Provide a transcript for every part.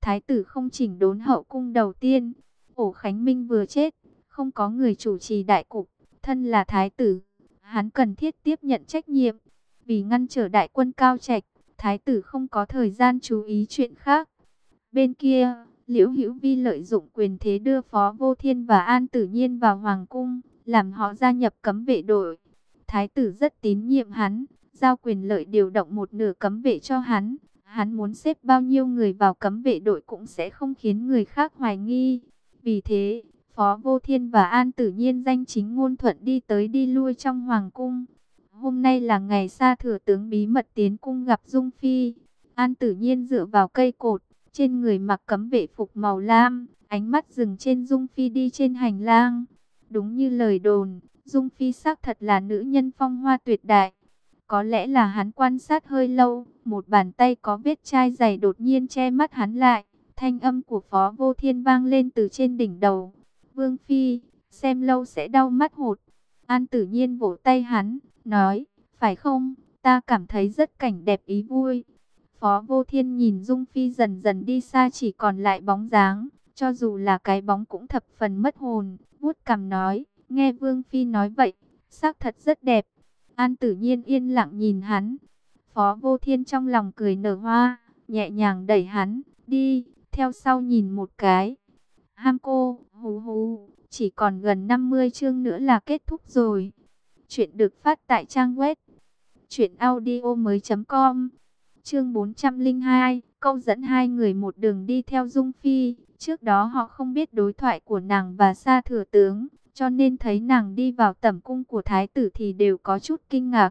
Thái tử không chỉnh đốn hậu cung đầu tiên. Ổ Khánh Minh vừa chết, không có người chủ trì đại cục, thân là thái tử, hắn cần thiết tiếp nhận trách nhiệm. Vì ngăn trở đại quân Cao Trạch, thái tử không có thời gian chú ý chuyện khác. Bên kia, Liễu Hữu Vi lợi dụng quyền thế đưa Phó Vô Thiên và An Tử Nhiên vào hoàng cung, làm họ gia nhập cấm vệ đội. Thái tử rất tín nhiệm hắn, giao quyền lợi điều động một nửa cấm vệ cho hắn. Hắn muốn xếp bao nhiêu người vào cấm vệ đội cũng sẽ không khiến người khác hoài nghi. Vì thế, Phó Vô Thiên và An Tử Nhiên danh chính ngôn thuận đi tới đi lui trong hoàng cung. Hôm nay là ngày Sa Thừa tướng bí mật tiến cung gặp Dung Phi. An Tử Nhiên dựa vào cây cột, trên người mặc cấm vệ phục màu lam, ánh mắt dừng trên Dung Phi đi trên hành lang. Đúng như lời đồn, Dung Phi xác thật là nữ nhân phong hoa tuyệt đại. Có lẽ là hắn quan sát hơi lâu, một bàn tay có vết chai dày đột nhiên che mắt hắn lại. Thanh âm của Phó Vô Thiên vang lên từ trên đỉnh đầu. Vương Phi, xem lâu sẽ đau mắt hột. An Tử Nhiên vỗ tay hắn, nói, phải không, ta cảm thấy rất cảnh đẹp ý vui. Phó Vô Thiên nhìn Dung Phi dần dần đi xa chỉ còn lại bóng dáng, cho dù là cái bóng cũng thập phần mất hồn, vuốt cằm nói, nghe Vương Phi nói vậy, xác thật rất đẹp. An Tử Nhiên yên lặng nhìn hắn. Phó Vô Thiên trong lòng cười nở hoa, nhẹ nhàng đẩy hắn, đi, theo sau nhìn một cái. Ham cô, hú hú, chỉ còn gần 50 chương nữa là kết thúc rồi. Chuyện được phát tại trang web truyệnaudiomoi.com. Chương 402, câu dẫn hai người một đường đi theo Dung Phi. Trước đó họ không biết đối thoại của nàng và Sa Thừa tướng, cho nên thấy nàng đi vào tẩm cung của thái tử thì đều có chút kinh ngạc.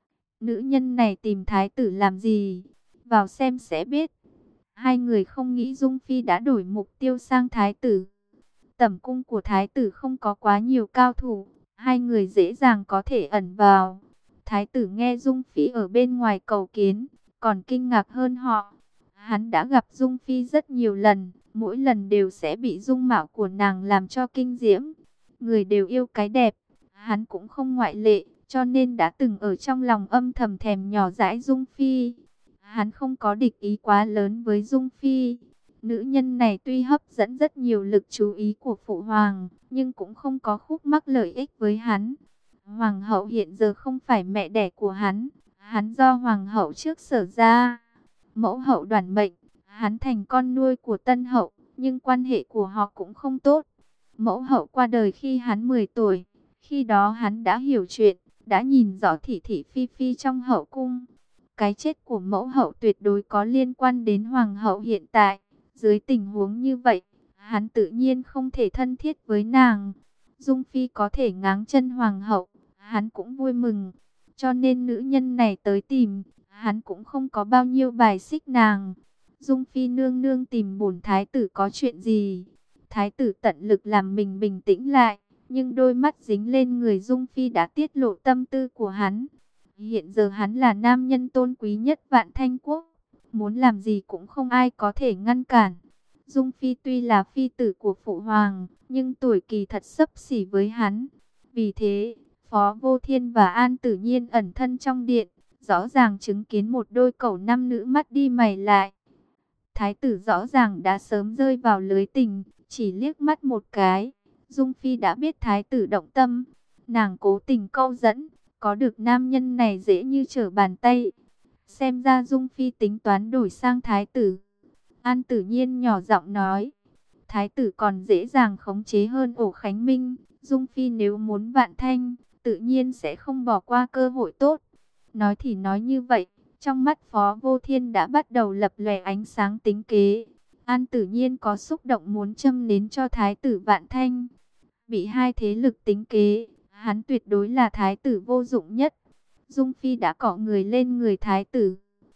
Nữ nhân này tìm thái tử làm gì? Vào xem sẽ biết. Hai người không nghĩ Dung Phi đã đổi mục tiêu sang thái tử. Tẩm cung của thái tử không có quá nhiều cao thủ, hai người dễ dàng có thể ẩn vào. Thái tử nghe Dung Phi ở bên ngoài cầu kiến, còn kinh ngạc hơn họ. Hắn đã gặp Dung Phi rất nhiều lần, mỗi lần đều sẽ bị dung mạo của nàng làm cho kinh diễm. Người đều yêu cái đẹp, hắn cũng không ngoại lệ, cho nên đã từng ở trong lòng âm thầm thèm nhỏ dãi Dung Phi. Hắn không có địch ý quá lớn với Dung Phi. Nữ nhân này tuy hấp dẫn rất nhiều lực chú ý của phụ hoàng, nhưng cũng không có khúc mắc lợi ích với hắn. Hoàng hậu hiện giờ không phải mẹ đẻ của hắn, hắn do hoàng hậu trước sở ra. Mẫu hậu đoản mệnh, hắn thành con nuôi của tân hậu, nhưng quan hệ của họ cũng không tốt. Mẫu hậu qua đời khi hắn 10 tuổi, khi đó hắn đã hiểu chuyện, đã nhìn rõ thị thị phi phi trong hậu cung. Cái chết của mẫu hậu tuyệt đối có liên quan đến hoàng hậu hiện tại. Dưới tình huống như vậy, hắn tự nhiên không thể thân thiết với nàng. Dung Phi có thể ngáng chân hoàng hậu, hắn cũng vui mừng. Cho nên nữ nhân này tới tìm, hắn cũng không có bao nhiêu bài xích nàng. Dung Phi nương nương tìm bổn thái tử có chuyện gì? Thái tử tận lực làm mình bình tĩnh lại, nhưng đôi mắt dính lên người Dung Phi đã tiết lộ tâm tư của hắn. Hiện giờ hắn là nam nhân tôn quý nhất Vạn Thanh Quốc, muốn làm gì cũng không ai có thể ngăn cản. Dung Phi tuy là phi tử của phụ hoàng, nhưng tuổi kỳ thật xấp xỉ với hắn. Vì thế, Phó Vô Thiên và An Tử Nhiên ẩn thân trong điện, rõ ràng chứng kiến một đôi cẩu nam nữ mắt đi mày lại. Thái tử rõ ràng đã sớm rơi vào lưới tình, chỉ liếc mắt một cái, Dung Phi đã biết thái tử động tâm. Nàng cố tình câu dẫn, có được nam nhân này dễ như trở bàn tay. Xem ra Dung Phi tính toán đổi sang thái tử. An Tử Nhiên nhỏ giọng nói, thái tử còn dễ dàng khống chế hơn Ổ Khánh Minh. Dung Phi nếu muốn Vạn Thanh, tự nhiên sẽ không bỏ qua cơ hội tốt. Nói thì nói như vậy, trong mắt Phó Vô Thiên đã bắt đầu lập lòe ánh sáng tính kế. An Tử Nhiên có xúc động muốn châm nến cho thái tử Vạn Thanh. Bị hai thế lực tính kế, hắn tuyệt đối là thái tử vô dụng nhất. Dung Phi đã cọ người lên người thái tử.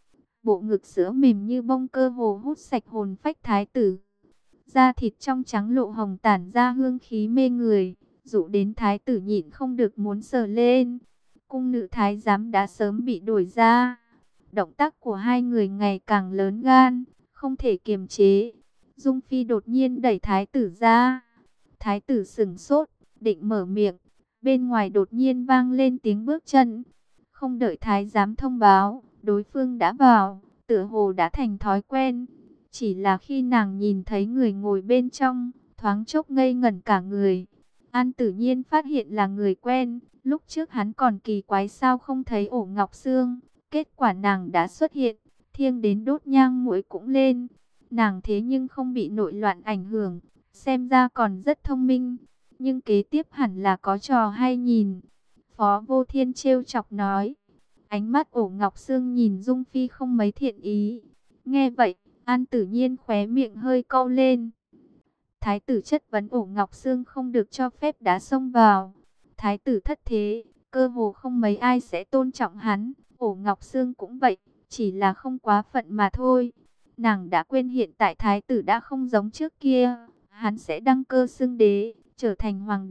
Bộ ngực sữa mềm như bông cơ hồ hút sạch hồn phách thái tử. Da thịt trong trắng lộ hồng tản ra hương khí mê người, dụ đến thái tử nhịn không được muốn sờ lên. Cung nữ thái giám đã sớm bị đuổi ra. Động tác của hai người ngày càng lớn gan, không thể kiềm chế. Dung Phi đột nhiên đẩy thái tử ra. Thái tử sững sốt, định mở miệng. Bên ngoài đột nhiên vang lên tiếng bước chân. Không đợi thái giám thông báo, đối phương đã vào, tựa hồ đã thành thói quen. Chỉ là khi nàng nhìn thấy người ngồi bên trong, thoáng chốc ngây ngẩn cả người. An Tử Nhiên phát hiện là người quen, lúc trước hắn còn kỳ quái sao không thấy ổ ngọc xương. Kết quả nàng đã xuất hiện, thiêng đến đốt nhang muối cũng lên. Nàng thế nhưng không bị nội loạn ảnh hưởng, xem ra còn rất thông minh. Nhưng kế tiếp hẳn là có trò hay nhìn. Phó Vô Thiên trêu chọc nói. Ánh mắt ổ ngọc xương nhìn Dung Phi không mấy thiện ý. Nghe vậy, An Tử Nhiên khóe miệng hơi cau lên. Thái tử chất vấn ổ ngọc xương không được cho phép đá xông vào. Thái tử thất thế, cơ hồ không mấy ai sẽ tôn trọng hắn. Ổ ngọc xương cũng vậy, chỉ là không quá phận mà thôi. Nàng đã quên hiện tại thái tử đã không giống trước kia. Hắn sẽ đăng cơ xưng đế, trở thành hoàng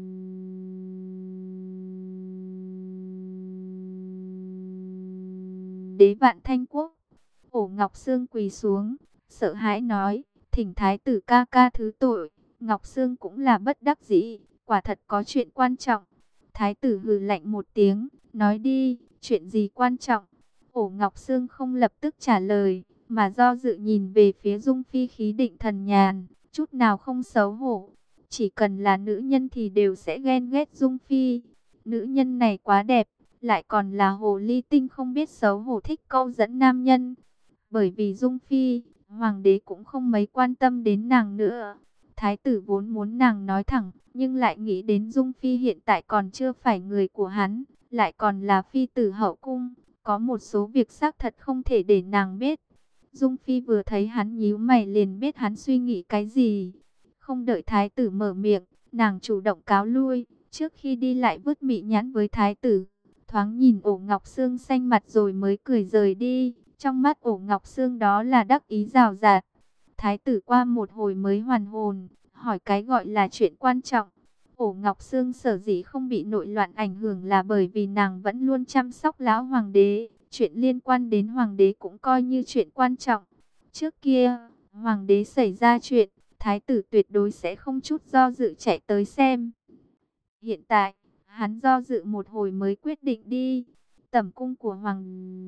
đế Vạn Thanh Quốc. Ổ Ngọc Sương quỳ xuống, sợ hãi nói, thỉnh thái tử ca ca thứ tội. Ngọc Sương cũng là bất đắc dĩ, quả thật có chuyện quan trọng. Thái tử hừ lạnh một tiếng, nói đi, chuyện gì quan trọng? Ổ Ngọc Sương không lập tức trả lời, mà do dự nhìn về phía Dung Phi khí định thần nhàn, chút nào không xấu hổ. Chỉ cần là nữ nhân thì đều sẽ ghen ghét Dung Phi. Nữ nhân này quá đẹp, lại còn là hồ ly tinh không biết xấu hổ thích câu dẫn nam nhân. Bởi vì Dung Phi, hoàng đế cũng không mấy quan tâm đến nàng nữa. Thái tử vốn muốn nàng nói thẳng, nhưng lại nghĩ đến Dung Phi hiện tại còn chưa phải người của hắn, lại còn là phi tử hậu cung. Có một số việc xác thật không thể để nàng biết. Dung Phi vừa thấy hắn nhíu mày liền biết hắn suy nghĩ cái gì. Không đợi thái tử mở miệng, nàng chủ động cáo lui, trước khi đi lại vứt mị nhãn với thái tử. Thoáng nhìn ổ ngọc xương xanh mặt rồi mới cười rời đi. Trong mắt ổ ngọc xương đó là đắc ý rào rạt. Thái tử qua một hồi mới hoàn hồn, hỏi cái gọi là chuyện quan trọng. Ổ ngọc xương sở dĩ không bị nội loạn ảnh hưởng là bởi vì nàng vẫn luôn chăm sóc lão hoàng đế. Chuyện liên quan đến hoàng đế cũng coi như chuyện quan trọng. Trước kia, hoàng đế xảy ra chuyện, thái tử tuyệt đối sẽ không chút do dự chạy tới xem. Hiện tại, hắn do dự một hồi mới quyết định đi. Tẩm cung của hoàng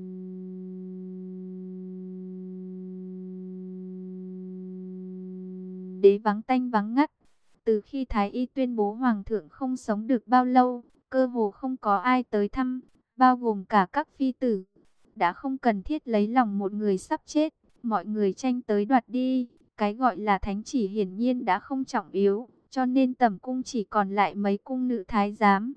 đế vắng tanh vắng ngắt. Từ khi Thái Y tuyên bố hoàng thượng không sống được bao lâu, cơ hồ không có ai tới thăm, bao gồm cả các phi tử. Đã không cần thiết lấy lòng một người sắp chết, mọi người tranh tới đoạt đi. Cái gọi là thánh chỉ hiển nhiên đã không trọng yếu, cho nên tẩm cung chỉ còn lại mấy cung nữ thái giám.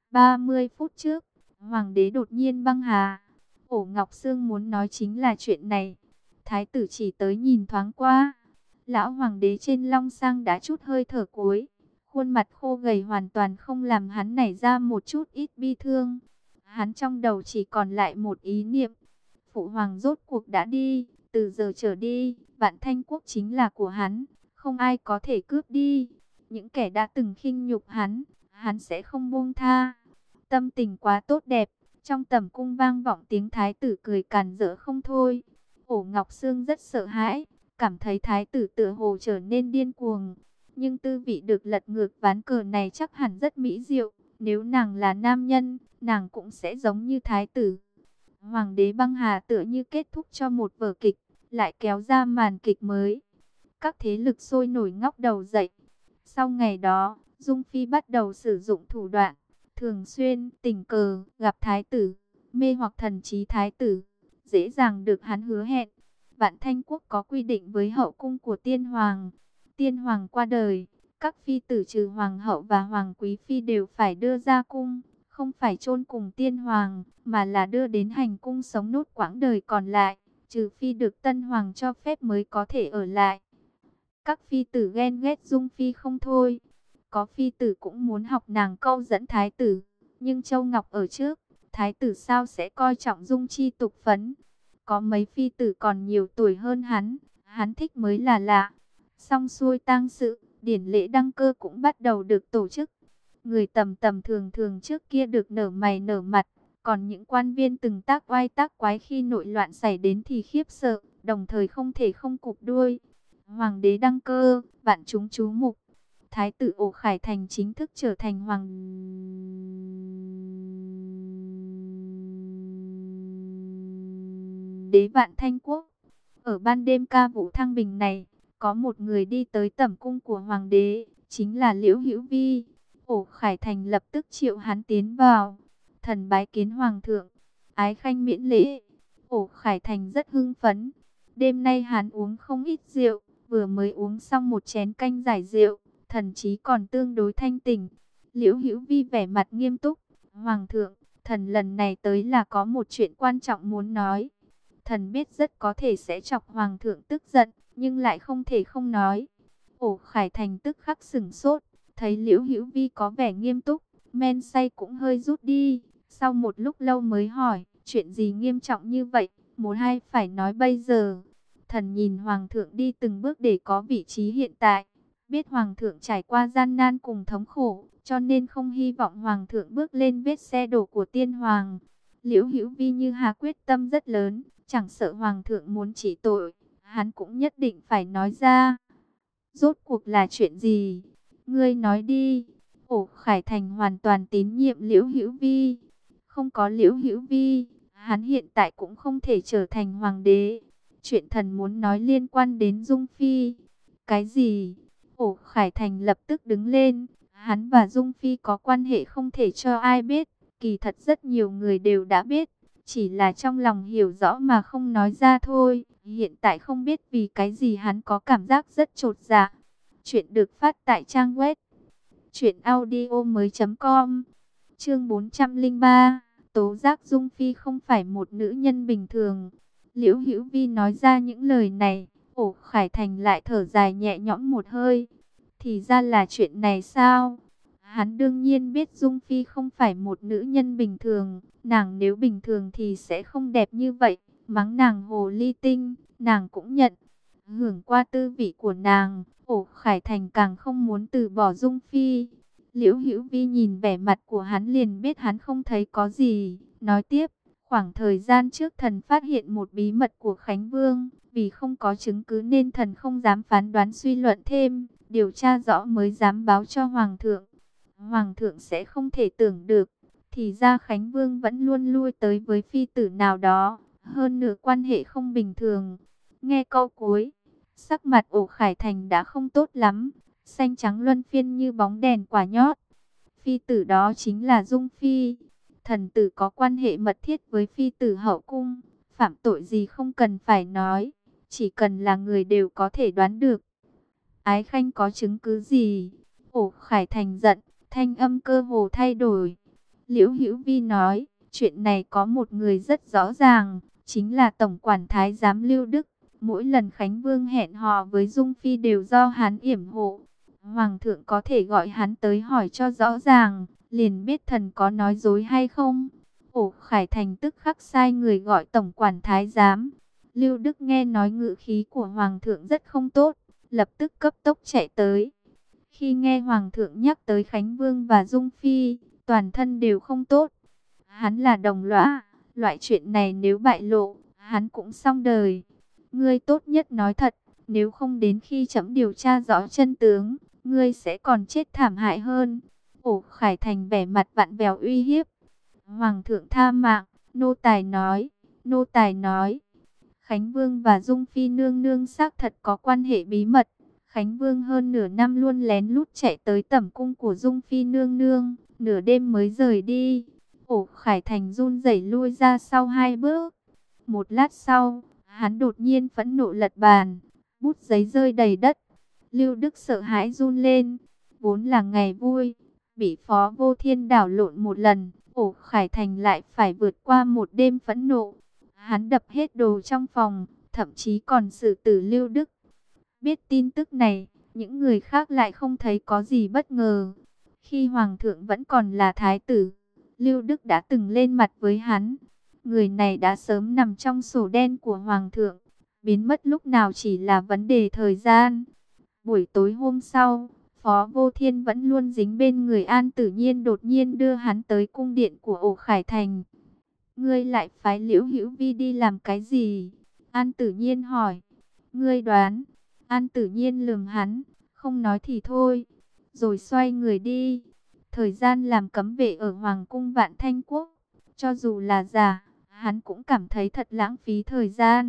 30 phút trước, hoàng đế đột nhiên băng hà. Ổ Ngọc Sương muốn nói chính là chuyện này. Thái tử chỉ tới nhìn thoáng qua. Lão hoàng đế trên long sang đã chút hơi thở cuối. Khuôn mặt khô gầy hoàn toàn không làm hắn nảy ra một chút ít bi thương. Hắn trong đầu chỉ còn lại một ý niệm. Phụ hoàng rốt cuộc đã đi. Từ giờ trở đi, Vạn Thanh Quốc chính là của hắn. Không ai có thể cướp đi. Những kẻ đã từng khinh nhục hắn sẽ không buông tha. Tâm tình quá tốt đẹp. Trong tẩm cung vang vọng tiếng thái tử cười càn rỡ không thôi. Ổ Ngọc Sương rất sợ hãi, cảm thấy thái tử tựa hồ trở nên điên cuồng. Nhưng tư vị được lật ngược ván cờ này chắc hẳn rất mỹ diệu. Nếu nàng là nam nhân, nàng cũng sẽ giống như thái tử. Hoàng đế băng hà tựa như kết thúc cho một vở kịch, lại kéo ra màn kịch mới. Các thế lực sôi nổi ngóc đầu dậy. Sau ngày đó, Dung Phi bắt đầu sử dụng thủ đoạn, thường xuyên tình cờ gặp thái tử, mê hoặc thần trí thái tử, dễ dàng được hắn hứa hẹn. Vạn Thanh Quốc có quy định với hậu cung của tiên hoàng. Tiên hoàng qua đời, các phi tử trừ hoàng hậu và hoàng quý phi đều phải đưa ra cung, không phải chôn cùng tiên hoàng, mà là đưa đến hành cung sống nốt quãng đời còn lại, trừ phi được tân hoàng cho phép mới có thể ở lại. Các phi tử ghen ghét Dung Phi không thôi. Có phi tử cũng muốn học nàng câu dẫn thái tử. Nhưng Châu Ngọc ở trước, thái tử sao sẽ coi trọng Dung Chi tục phấn. Có mấy phi tử còn nhiều tuổi hơn hắn thích mới là lạ. Xong xuôi tang sự, điển lễ đăng cơ cũng bắt đầu được tổ chức. Người tầm tầm thường thường trước kia được nở mày nở mặt. Còn những quan viên từng tác oai tác quái khi nội loạn xảy đến thì khiếp sợ, đồng thời không thể không cụp đuôi. Hoàng đế đăng cơ, vạn chúng chú mục. Thái tử Ổ Khải Thành chính thức trở thành hoàng đế Vạn Thanh Quốc. Ở ban đêm ca vũ thăng bình này, có một người đi tới tẩm cung của hoàng đế, chính là Liễu Hữu Vi. Ổ Khải Thành lập tức triệu hắn tiến vào. Thần bái kiến hoàng thượng, ái khanh miễn lễ. Ổ Khải Thành rất hưng phấn. Đêm nay hắn uống không ít rượu, vừa mới uống xong một chén canh giải rượu, thần chí còn tương đối thanh tỉnh. Liễu Hữu Vi vẻ mặt nghiêm túc, hoàng thượng, thần lần này tới là có một chuyện quan trọng muốn nói. Thần biết rất có thể sẽ chọc hoàng thượng tức giận, nhưng lại không thể không nói. Ổ Khải Thành tức khắc sửng sốt, thấy Liễu Hữu Vi có vẻ nghiêm túc, men say cũng hơi rút đi. Sau một lúc lâu mới hỏi, chuyện gì nghiêm trọng như vậy, một hai phải nói bây giờ. Thần nhìn hoàng thượng đi từng bước để có vị trí hiện tại, biết hoàng thượng trải qua gian nan cùng thống khổ, cho nên không hy vọng hoàng thượng bước lên vết xe đổ của tiên hoàng. Liễu Hữu Vi như hà quyết tâm rất lớn, chẳng sợ hoàng thượng muốn trị tội, hắn cũng nhất định phải nói ra. Rốt cuộc là chuyện gì? Ngươi nói đi. Ổ Khải Thành hoàn toàn tín nhiệm Liễu Hữu Vi. Không có Liễu Hữu Vi, hắn hiện tại cũng không thể trở thành hoàng đế. Chuyện thần muốn nói liên quan đến Dung Phi. Cái gì? Ổ Khải Thành lập tức đứng lên. Hắn và Dung Phi có quan hệ không thể cho ai biết. Kỳ thật rất nhiều người đều đã biết, chỉ là trong lòng hiểu rõ mà không nói ra thôi. Hiện tại không biết vì cái gì hắn có cảm giác rất chột dạ. Chuyện được phát tại trang web truyệnaudiomoi.com. Chương 403, tố giác Dung Phi không phải một nữ nhân bình thường. Liễu Hữu Vi nói ra những lời này, Ổ Khải Thành lại thở dài nhẹ nhõm một hơi. Thì ra là chuyện này sao? Hắn đương nhiên biết Dung Phi không phải một nữ nhân bình thường, nàng nếu bình thường thì sẽ không đẹp như vậy, mắng nàng hồ ly tinh, nàng cũng nhận. Hưởng qua tư vị của nàng, Ổ Khải Thành càng không muốn từ bỏ Dung Phi. Liễu Hữu Vi nhìn vẻ mặt của hắn liền biết hắn không thấy có gì, nói tiếp, khoảng thời gian trước thần phát hiện một bí mật của Khánh Vương, vì không có chứng cứ nên thần không dám phán đoán suy luận thêm, điều tra rõ mới dám báo cho Hoàng thượng. Hoàng thượng sẽ không thể tưởng được, thì ra Khánh Vương vẫn luôn lui tới với phi tử nào đó, hơn nữa quan hệ không bình thường. Nghe câu cuối, sắc mặt Ổ Khải Thành đã không tốt lắm, xanh trắng luân phiên như bóng đèn quả nhót. Phi tử đó chính là Dung Phi. Thần tử có quan hệ mật thiết với phi tử hậu cung, phạm tội gì không cần phải nói, chỉ cần là người đều có thể đoán được. Ái khanh có chứng cứ gì? Ổ Khải Thành giận, thanh âm cơ hồ thay đổi. Liễu Hữu Vi nói, chuyện này có một người rất rõ ràng, chính là Tổng quản Thái giám Lưu Đức. Mỗi lần Khánh Vương hẹn hò với Dung Phi đều do hắn yểm hộ. Hoàng thượng có thể gọi hắn tới hỏi cho rõ ràng, liền biết thần có nói dối hay không. Ổ Khải Thành tức khắc sai người gọi Tổng quản Thái giám. Lưu Đức nghe nói ngữ khí của Hoàng thượng rất không tốt, lập tức cấp tốc chạy tới. Khi nghe Hoàng thượng nhắc tới Khánh Vương và Dung Phi, toàn thân đều không tốt. Hắn là đồng lõa, loại chuyện này nếu bại lộ, hắn cũng xong đời. Ngươi tốt nhất nói thật, nếu không đến khi chấm điều tra rõ chân tướng, ngươi sẽ còn chết thảm hại hơn. Ổ Khải Thành vẻ mặt vặn vẹo uy hiếp. Hoàng thượng tha mạng, nô tài nói, nô tài nói. Khánh Vương và Dung Phi nương nương xác thật có quan hệ bí mật. Khánh Vương hơn nửa năm luôn lén lút chạy tới tẩm cung của Dung Phi nương nương, nửa đêm mới rời đi. Ổ Khải Thành run rẩy lui ra sau 2 bước. Một lát sau, hắn đột nhiên phẫn nộ lật bàn, bút giấy rơi đầy đất. Lưu Đức sợ hãi run lên, vốn là ngày vui, bị Phó Vô Thiên đảo lộn một lần, Ổ Khải Thành lại phải vượt qua một đêm phẫn nộ. Hắn đập hết đồ trong phòng, thậm chí còn xử tử Lưu Đức. Biết tin tức này, những người khác lại không thấy có gì bất ngờ. Khi Hoàng thượng vẫn còn là thái tử, Lưu Đức đã từng lên mặt với hắn. Người này đã sớm nằm trong sổ đen của Hoàng thượng, biến mất lúc nào chỉ là vấn đề thời gian. Buổi tối hôm sau, Phó Vô Thiên vẫn luôn dính bên người An Tử Nhiên đột nhiên đưa hắn tới cung điện của Ổ Khải Thành. Ngươi lại phái Liễu Hữu Vi đi làm cái gì? An Tử Nhiên hỏi. Ngươi đoán. An Tử Nhiên lườm hắn, không nói thì thôi, rồi xoay người đi. Thời gian làm cấm vệ ở Hoàng cung Vạn Thanh Quốc, cho dù là giả, hắn cũng cảm thấy thật lãng phí thời gian,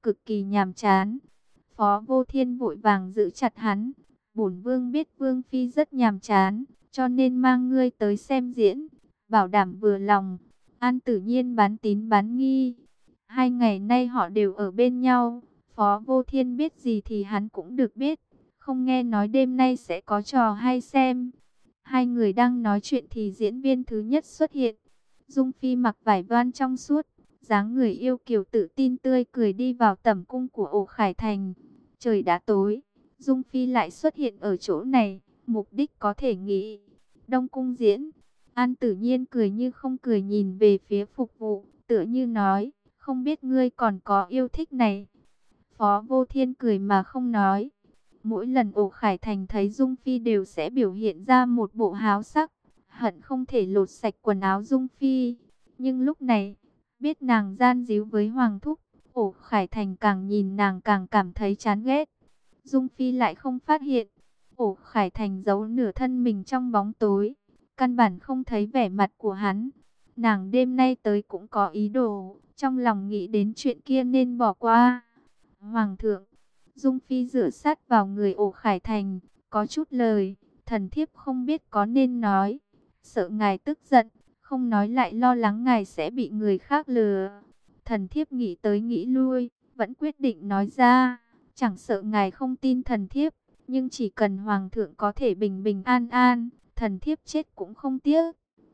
cực kỳ nhàm chán. Phó Vô Thiên vội vàng giữ chặt hắn. Bổn vương biết vương phi rất nhàm chán, cho nên mang ngươi tới xem diễn, bảo đảm vừa lòng. An Tử Nhiên bán tín bán nghi. 2 ngày nay họ đều ở bên nhau. Phó Vô Thiên biết gì thì hắn cũng được biết. Không nghe nói đêm nay sẽ có trò hay xem. Hai người đang nói chuyện thì diễn viên thứ nhất xuất hiện. Dung Phi mặc vải voan trong suốt, dáng người yêu kiều tự tin tươi cười đi vào tẩm cung của Ổ Khải Thành. Trời đã tối, Dung Phi lại xuất hiện ở chỗ này, mục đích có thể nghĩ. Đông cung diễn. An Tử Nhiên cười như không cười nhìn về phía phục vụ, tựa như nói, không biết ngươi còn có yêu thích này. Phó Vô Thiên cười mà không nói. Mỗi lần Ổ Khải Thành thấy Dung Phi đều sẽ biểu hiện ra một bộ háo sắc, hận không thể lột sạch quần áo Dung Phi. Nhưng lúc này, biết nàng gian díu với Hoàng Thúc, Ổ Khải Thành càng nhìn nàng càng cảm thấy chán ghét. Dung Phi lại không phát hiện. Ổ Khải Thành giấu nửa thân mình trong bóng tối, căn bản không thấy vẻ mặt của hắn. Nàng đêm nay tới cũng có ý đồ, trong lòng nghĩ đến chuyện kia nên bỏ qua. Hoàng thượng. Dung Phi dựa sát vào người Ổ Khải Thành, có chút lời, thần thiếp không biết có nên nói. Sợ ngài tức giận, không nói lại lo lắng ngài sẽ bị người khác lừa. Thần thiếp nghĩ tới nghĩ lui, vẫn quyết định nói ra. Chẳng sợ ngài không tin thần thiếp, nhưng chỉ cần Hoàng thượng có thể bình bình an an, thần thiếp chết cũng không tiếc.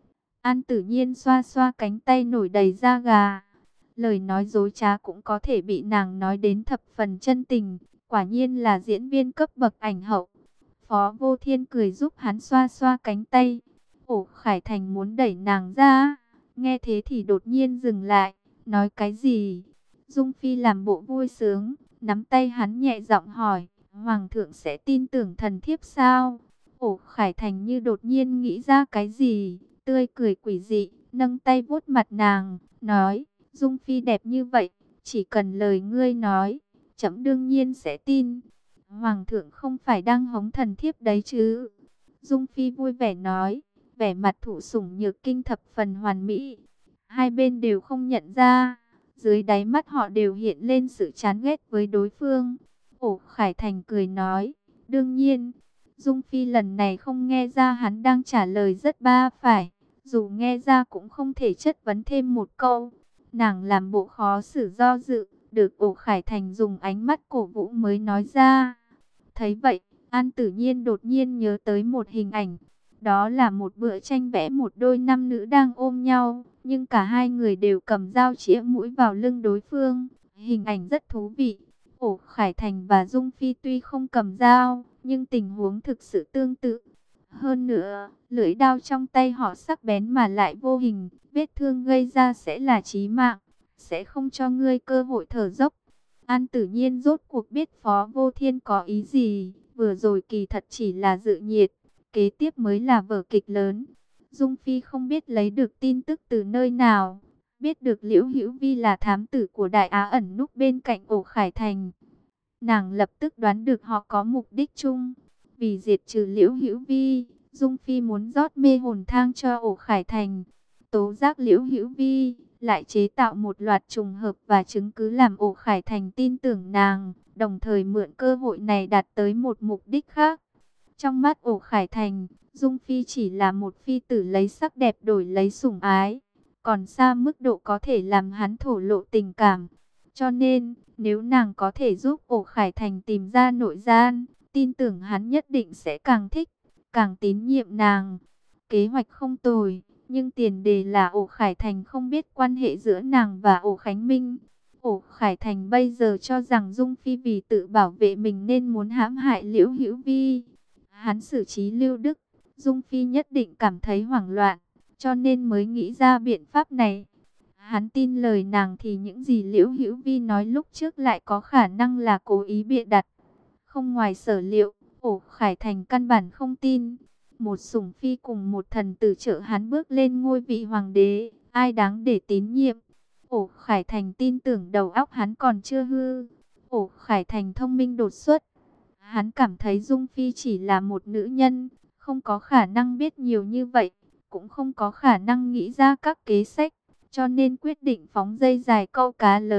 An Tử Nhiên xoa xoa cánh tay nổi đầy da gà. Lời nói dối trá cũng có thể bị nàng nói đến thập phần chân tình. Quả nhiên là diễn viên cấp bậc ảnh hậu. Phó Vô Thiên cười giúp hắn xoa xoa cánh tay. Ổ Khải Thành muốn đẩy nàng ra. Nghe thế thì đột nhiên dừng lại. Nói cái gì? Dung Phi làm bộ vui sướng, nắm tay hắn nhẹ giọng hỏi. Hoàng thượng sẽ tin tưởng thần thiếp sao? Ổ Khải Thành như đột nhiên nghĩ ra cái gì, tươi cười quỷ dị, nâng tay vuốt mặt nàng, nói, Dung Phi đẹp như vậy, chỉ cần lời ngươi nói, trẫm đương nhiên sẽ tin. Hoàng thượng không phải đang hống thần thiếp đấy chứ? Dung Phi vui vẻ nói, vẻ mặt thụ sủng nhược kinh thập phần hoàn mỹ. Hai bên đều không nhận ra, dưới đáy mắt họ đều hiện lên sự chán ghét với đối phương. Ổ Khải Thành cười nói, đương nhiên. Dung Phi lần này không nghe ra hắn đang trả lời rất ba phải, dù nghe ra cũng không thể chất vấn thêm một câu. Nàng làm bộ khó xử do dự, được Ổ Khải Thành dùng ánh mắt cổ vũ mới nói ra. Thấy vậy, An Tử Nhiên đột nhiên nhớ tới một hình ảnh. Đó là một bức tranh vẽ một đôi nam nữ đang ôm nhau, nhưng cả hai người đều cầm dao chĩa mũi vào lưng đối phương. Hình ảnh rất thú vị. Ổ Khải Thành và Dung Phi tuy không cầm dao, nhưng tình huống thực sự tương tự. Hơn nữa, lưỡi đao trong tay họ sắc bén mà lại vô hình, vết thương gây ra sẽ là chí mạng, sẽ không cho ngươi cơ hội thở dốc. An Tử Nhiên rốt cuộc biết Phó Vô Thiên có ý gì, vừa rồi kỳ thật chỉ là dự nhiệt, kế tiếp mới là vở kịch lớn. Dung Phi không biết lấy được tin tức từ nơi nào, biết được Liễu Hữu Vi là thám tử của Đại Á ẩn núp bên cạnh Ổ Khải Thành. Nàng lập tức đoán được họ có mục đích chung. Vì diệt trừ Liễu Hữu Vi, Dung Phi muốn rót mê hồn thang cho Ổ Khải Thành. Tố giác Liễu Hữu Vi, lại chế tạo một loạt trùng hợp và chứng cứ làm Ổ Khải Thành tin tưởng nàng, đồng thời mượn cơ hội này đạt tới một mục đích khác. Trong mắt Ổ Khải Thành, Dung Phi chỉ là một phi tử lấy sắc đẹp đổi lấy sủng ái, còn xa mức độ có thể làm hắn thổ lộ tình cảm. Cho nên, nếu nàng có thể giúp Ổ Khải Thành tìm ra nội gian, tin tưởng hắn nhất định sẽ càng thích, càng tín nhiệm nàng. Kế hoạch không tồi, nhưng tiền đề là Ổ Khải Thành không biết quan hệ giữa nàng và Ổ Khánh Minh. Ổ Khải Thành bây giờ cho rằng Dung Phi vì tự bảo vệ mình nên muốn hãm hại Liễu Hữu Vi. Hắn xử trí Lưu Đức, Dung Phi nhất định cảm thấy hoảng loạn, cho nên mới nghĩ ra biện pháp này. Hắn tin lời nàng thì những gì Liễu Hữu Vi nói lúc trước lại có khả năng là cố ý bịa đặt. Không ngoài sở liệu, Ổ Khải Thành căn bản không tin. Một sủng phi cùng một thần tử trợ hắn bước lên ngôi vị hoàng đế, ai đáng để tín nhiệm. Ổ Khải Thành tin tưởng đầu óc hắn còn chưa hư. Ổ Khải Thành thông minh đột xuất. Hắn cảm thấy Dung Phi chỉ là một nữ nhân, không có khả năng biết nhiều như vậy, cũng không có khả năng nghĩ ra các kế sách. Cho nên quyết định phóng dây dài câu cá lớn,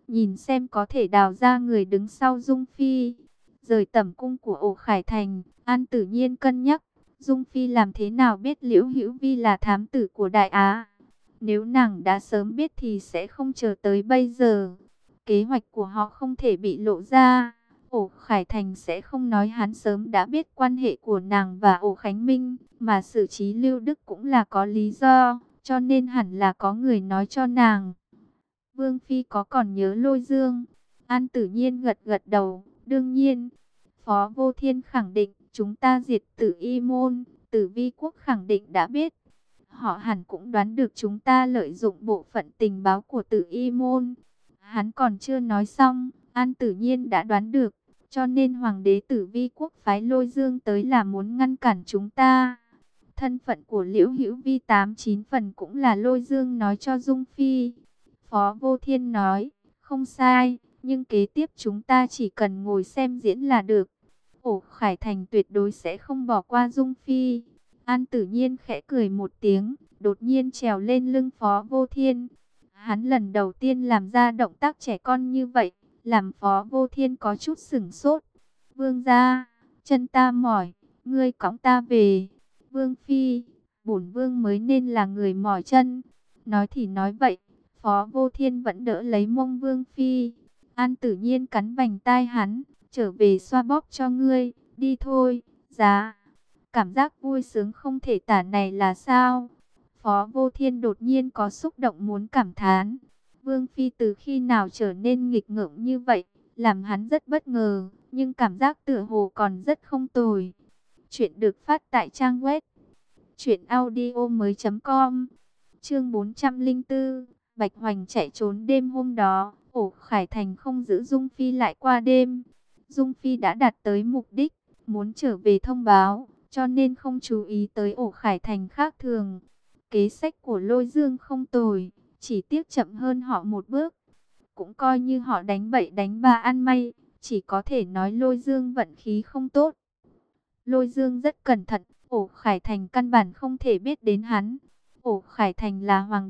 nhìn xem có thể đào ra người đứng sau Dung Phi. Rời tẩm cung của Ổ Khải Thành, An Tử Nhiên cân nhắc, Dung Phi làm thế nào biết Liễu Hữu Vi là thám tử của Đại Á. Nếu nàng đã sớm biết thì sẽ không chờ tới bây giờ. Kế hoạch của họ không thể bị lộ ra. Ổ Khải Thành sẽ không nói hắn sớm đã biết quan hệ của nàng và Ổ Khánh Minh, mà xử trí Lưu Đức cũng là có lý do, cho nên hẳn là có người nói cho nàng. Vương Phi có còn nhớ Lôi Dương? An Tử Nhiên gật gật đầu, đương nhiên. Phó Vô Thiên khẳng định, chúng ta diệt Tử Y Môn, Tử Vi Quốc khẳng định đã biết. Họ hẳn cũng đoán được chúng ta lợi dụng bộ phận tình báo của Tử Y Môn. Hắn còn chưa nói xong, An Tử Nhiên đã đoán được, cho nên Hoàng đế Tử Vi Quốc phái Lôi Dương tới là muốn ngăn cản chúng ta. Thân phận của Liễu Hữu Vi 89 phần cũng là Lôi Dương nói cho Dung Phi. Phó Vô Thiên nói, không sai, nhưng kế tiếp chúng ta chỉ cần ngồi xem diễn là được. Ổ Khải Thành tuyệt đối sẽ không bỏ qua Dung Phi. An Tử Nhiên khẽ cười một tiếng, đột nhiên trèo lên lưng Phó Vô Thiên. Hắn lần đầu tiên làm ra động tác trẻ con như vậy, làm Phó Vô Thiên có chút sửng sốt. Vương gia, chân ta mỏi, ngươi cõng ta về. Vương Phi, bổn vương mới nên là người mỏi chân. Nói thì nói vậy, Phó Vô Thiên vẫn đỡ lấy mông Vương Phi. An Tử Nhiên cắn vành tai hắn, trở về xoa bóp cho ngươi, đi thôi, giá. Cảm giác vui sướng không thể tả này là sao? Phó Vô Thiên đột nhiên có xúc động muốn cảm thán. Vương Phi từ khi nào trở nên nghịch ngợm như vậy, làm hắn rất bất ngờ, nhưng cảm giác tựa hồ còn rất không tồi. Chuyện được phát tại trang web truyệnaudiomoi.com. Chương 404, Bạch Hoành chạy trốn đêm hôm đó, Ổ Khải Thành không giữ Dung Phi lại qua đêm. Dung Phi đã đạt tới mục đích, muốn trở về thông báo, cho nên không chú ý tới Ổ Khải Thành khác thường. Kế sách của Lôi Dương không tồi, chỉ tiếc chậm hơn họ một bước. Cũng coi như họ đánh bậy đánh bạ ăn may, chỉ có thể nói Lôi Dương vận khí không tốt. Lôi Dương rất cẩn thận, Ổ Khải Thành căn bản không thể biết đến hắn. Ổ Khải Thành là hoàng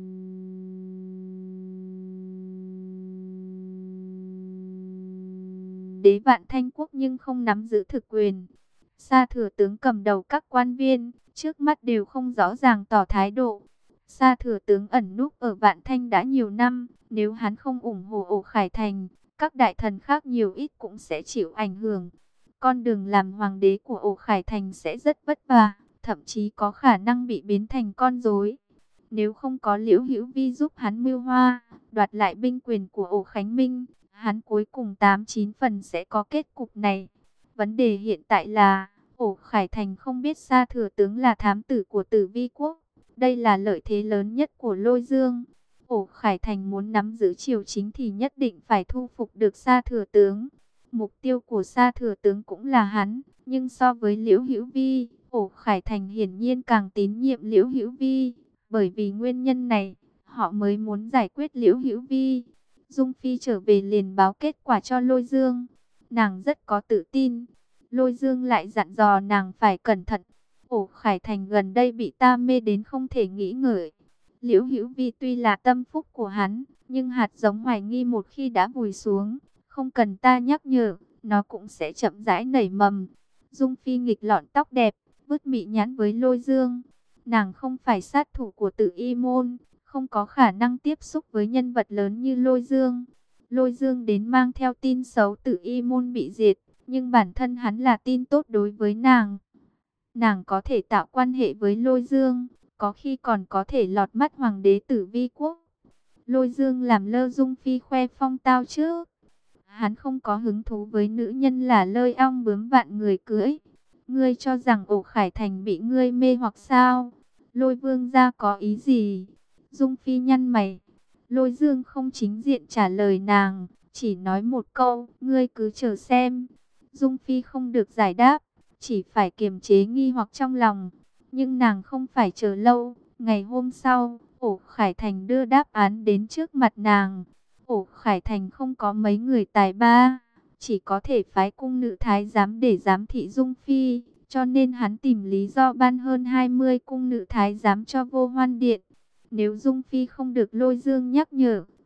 đế Vạn Thanh Quốc nhưng không nắm giữ thực quyền. Sa Thừa tướng cầm đầu các quan viên, trước mắt đều không rõ ràng tỏ thái độ. Sa Thừa tướng ẩn núp ở Vạn Thanh đã nhiều năm, nếu hắn không ủng hộ Ổ Khải Thành, các đại thần khác nhiều ít cũng sẽ chịu ảnh hưởng. Con đường làm hoàng đế của Ổ Khải Thành sẽ rất vất vả, thậm chí có khả năng bị biến thành con rối. Nếu không có Liễu Hữu Vi giúp hắn mưu hoa, đoạt lại binh quyền của Ổ Khánh Minh, hắn cuối cùng 89 phần sẽ có kết cục này. Vấn đề hiện tại là, Ổ Khải Thành không biết Sa Thừa tướng là thám tử của Tử Vi Quốc. Đây là lợi thế lớn nhất của Lôi Dương. Ổ Khải Thành muốn nắm giữ triều chính thì nhất định phải thu phục được Sa Thừa tướng. Mục tiêu của Sa Thừa tướng cũng là hắn, nhưng so với Liễu Hữu Vi, Ổ Khải Thành hiển nhiên càng tín nhiệm Liễu Hữu Vi. Bởi vì nguyên nhân này, họ mới muốn giải quyết Liễu Hữu Vi. Dung Phi trở về liền báo kết quả cho Lôi Dương. Nàng rất có tự tin. Lôi Dương lại dặn dò nàng phải cẩn thận. Ổ Khải Thành gần đây bị ta mê đến không thể nghĩ ngợi. Liễu Hữu Vi tuy là tâm phúc của hắn, nhưng hạt giống hoài nghi một khi đã vùi xuống, không cần ta nhắc nhở, nó cũng sẽ chậm rãi nảy mầm. Dung Phi nghịch lọn tóc đẹp, vứt mị nhãn với Lôi Dương. Nàng không phải sát thủ của Tử Y Môn, không có khả năng tiếp xúc với nhân vật lớn như Lôi Dương. Lôi Dương đến mang theo tin xấu Tử Y Môn bị diệt, nhưng bản thân hắn là tin tốt đối với nàng. Nàng có thể tạo quan hệ với Lôi Dương, có khi còn có thể lọt mắt Hoàng đế Tử Vi Quốc. Lôi Dương làm lơ Dung Phi khoe phong tao trước. Hắn không có hứng thú với nữ nhân là lơi ong bướm vạn người cưỡi. Ngươi cho rằng Ổ Khải Thành bị ngươi mê hoặc sao? Lôi Vương gia có ý gì? Dung Phi nhăn mày. Lôi Dương không chính diện trả lời nàng, chỉ nói một câu, ngươi cứ chờ xem. Dung Phi không được giải đáp, chỉ phải kiềm chế nghi hoặc trong lòng. Nhưng nàng không phải chờ lâu. Ngày hôm sau, Ổ Khải Thành đưa đáp án đến trước mặt nàng. Ổ Khải Thành không có mấy người tài ba, chỉ có thể phái cung nữ thái giám để giám thị Dung Phi, cho nên hắn tìm lý do ban hơn 20 cung nữ thái giám cho Vô Hoan Điện. Nếu Dung Phi không được Lôi Dương nhắc nhở,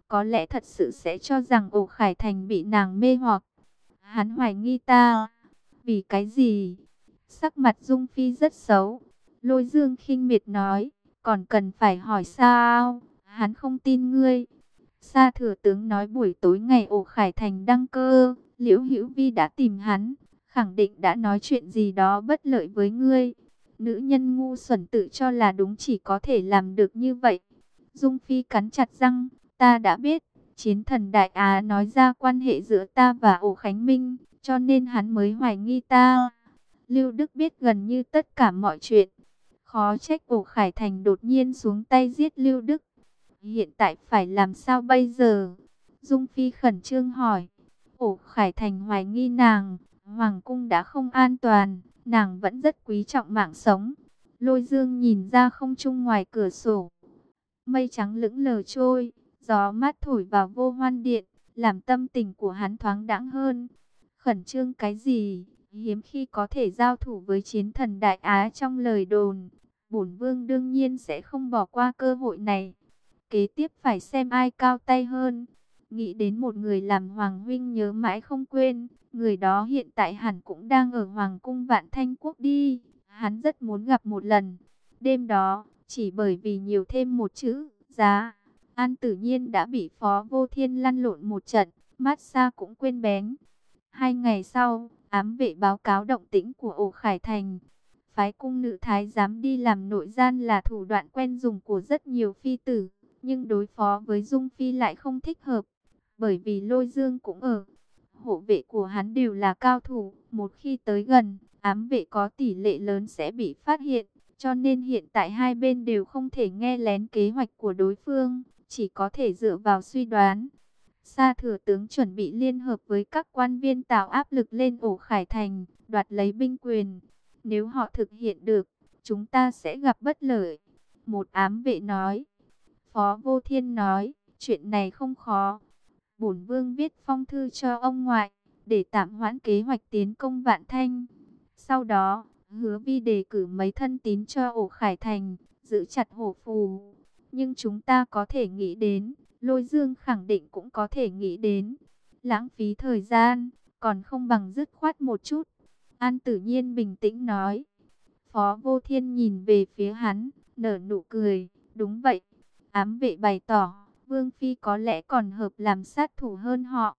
có lẽ thật sự sẽ cho rằng Ổ Khải Thành bị nàng mê hoặc. Hắn hoài nghi ta. Vì cái gì? Sắc mặt Dung Phi rất xấu. Lôi Dương khinh miệt nói, còn cần phải hỏi sao? Hắn không tin ngươi. Sa thừa tướng nói buổi tối ngày Ổ Khải Thành đăng cơ, Liễu Hữu Vi đã tìm hắn, khẳng định đã nói chuyện gì đó bất lợi với ngươi. Nữ nhân ngu xuẩn tự cho là đúng chỉ có thể làm được như vậy. Dung Phi cắn chặt răng, ta đã biết, chiến thần Đại Á nói ra quan hệ giữa ta và Ổ Khánh Minh, cho nên hắn mới hoài nghi ta. Lưu Đức biết gần như tất cả mọi chuyện. Khó trách Ổ Khải Thành đột nhiên xuống tay giết Lưu Đức. Hiện tại phải làm sao bây giờ? Dung Phi khẩn trương hỏi. Ổ Khải Thành hoài nghi nàng, Hoàng cung đã không an toàn, nàng vẫn rất quý trọng mạng sống. Lôi Dương nhìn ra không trung ngoài cửa sổ. Mây trắng lững lờ trôi, gió mát thổi vào Vô Hoan Điện, làm tâm tình của hắn thoáng đãng hơn. Khẩn trương cái gì? Hiếm khi có thể giao thủ với chiến thần Đại Á trong lời đồn. Bổn vương đương nhiên sẽ không bỏ qua cơ hội này. Kế tiếp phải xem ai cao tay hơn. Nghĩ đến một người làm Hoàng huynh nhớ mãi không quên. Người đó hiện tại hẳn cũng đang ở Hoàng cung Vạn Thanh Quốc đi. Hắn rất muốn gặp một lần. Đêm đó, chỉ bởi vì nhiều thêm một chữ giá, An Tử Nhiên đã bị Phó Vô Thiên lăn lộn một trận, mát xa cũng quên bén. 2 ngày sau, ám vệ báo cáo động tĩnh của Ổ Khải Thành. Phái cung nữ thái giám đi làm nội gian là thủ đoạn quen dùng của rất nhiều phi tử, nhưng đối phó với Dung Phi lại không thích hợp, bởi vì Lôi Dương cũng ở. Hộ vệ của hắn đều là cao thủ, một khi tới gần, ám vệ có tỷ lệ lớn sẽ bị phát hiện, cho nên hiện tại hai bên đều không thể nghe lén kế hoạch của đối phương, chỉ có thể dựa vào suy đoán. Sa thừa tướng chuẩn bị liên hợp với các quan viên tạo áp lực lên Ổ Khải Thành, đoạt lấy binh quyền. Nếu họ thực hiện được, chúng ta sẽ gặp bất lợi. Một ám vệ nói. Phó Vô Thiên nói, chuyện này không khó. Bổn vương viết phong thư cho ông ngoại, để tạm hoãn kế hoạch tiến công Vạn Thanh. Sau đó, Hứa Vi đề cử mấy thân tín cho Ổ Khải Thành, giữ chặt hổ phù. Nhưng chúng ta có thể nghĩ đến, Lôi Dương khẳng định cũng có thể nghĩ đến. Lãng phí thời gian, còn không bằng dứt khoát một chút. An Tử Nhiên bình tĩnh nói. Phó Vô Thiên nhìn về phía hắn, nở nụ cười. Đúng vậy. Ám vệ bày tỏ, Vương Phi có lẽ còn hợp làm sát thủ hơn họ.